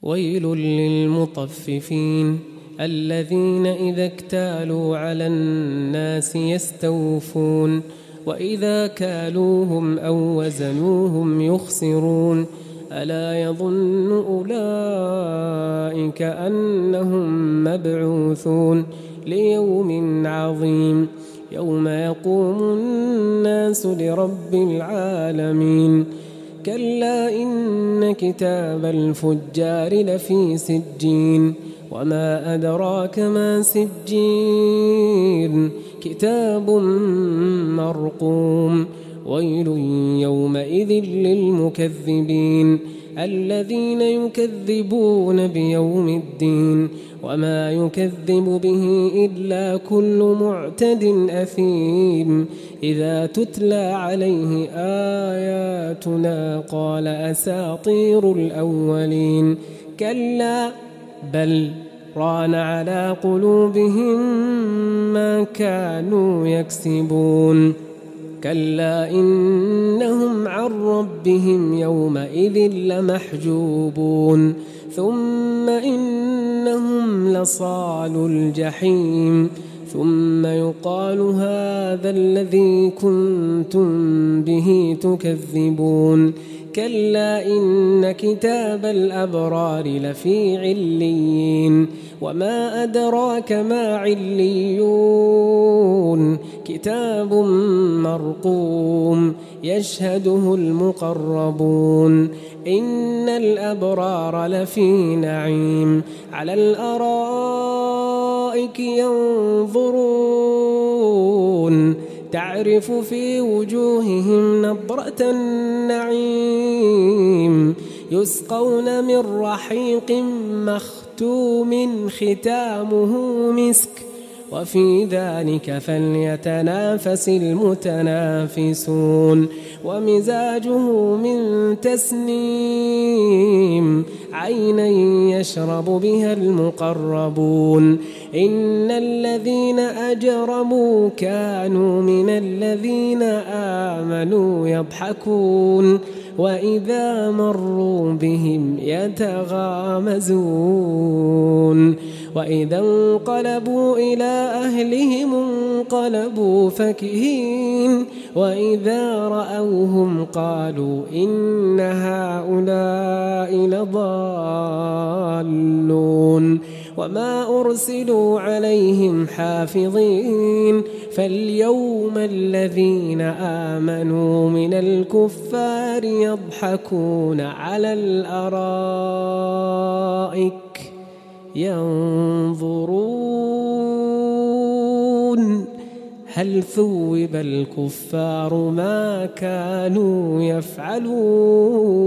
ويل للمطففين الذين إذا اكتالوا على الناس يستوفون وإذا كالوهم أو وزنوهم يخسرون ألا يظن أولئك أنهم مبعوثون ليوم عظيم يوم يقوم الناس لرب العالمين كلا إن كتاب الفجار لفي سجين وما أدراك ما سجين كتاب مرقوم ويل يومئذ للمكذبين الذين يكذبون بيوم الدين وما يكذب به إلا كل معتد أثيم إذا تتلى عليه آياتنا قال أساطير الأولين كلا بل ران على قلوبهم ما كانوا يكسبون كلا إنهم عن ربهم يومئذ لمحجوبون ثم إنهم لصالو الجحيم ثم يقال هذا الذي كنتم به تكذبون كلا إن كتاب الأبرار لفي عليين وما أدراك ما عليون كتاب مرقوم يشهده المقربون إن الأبرار لفي نعيم على الأرائك ينظرون تعرف في وجوههم نضرة النعيم يسقون من رحيق مختوم ختامه مسك وفي ذلك فليتنافس المتنافسون ومزاجه من تسنيم عينا يشرب بها المقربون إن الذين أجرموا كانوا من الذين آمنوا يضحكون وإذا مروا بهم يتغامزون وإذا انقلبوا إلى أهلهم انقلبوا فكهين وإذا رأوهم قالوا إن هؤلاء لضالون وما أرسلوا عليهم حافظين فاليوم الذين آمنوا من الكفار يضحكون على الأرائك ينظرون هل ثوب الكفار ما كانوا يفعلون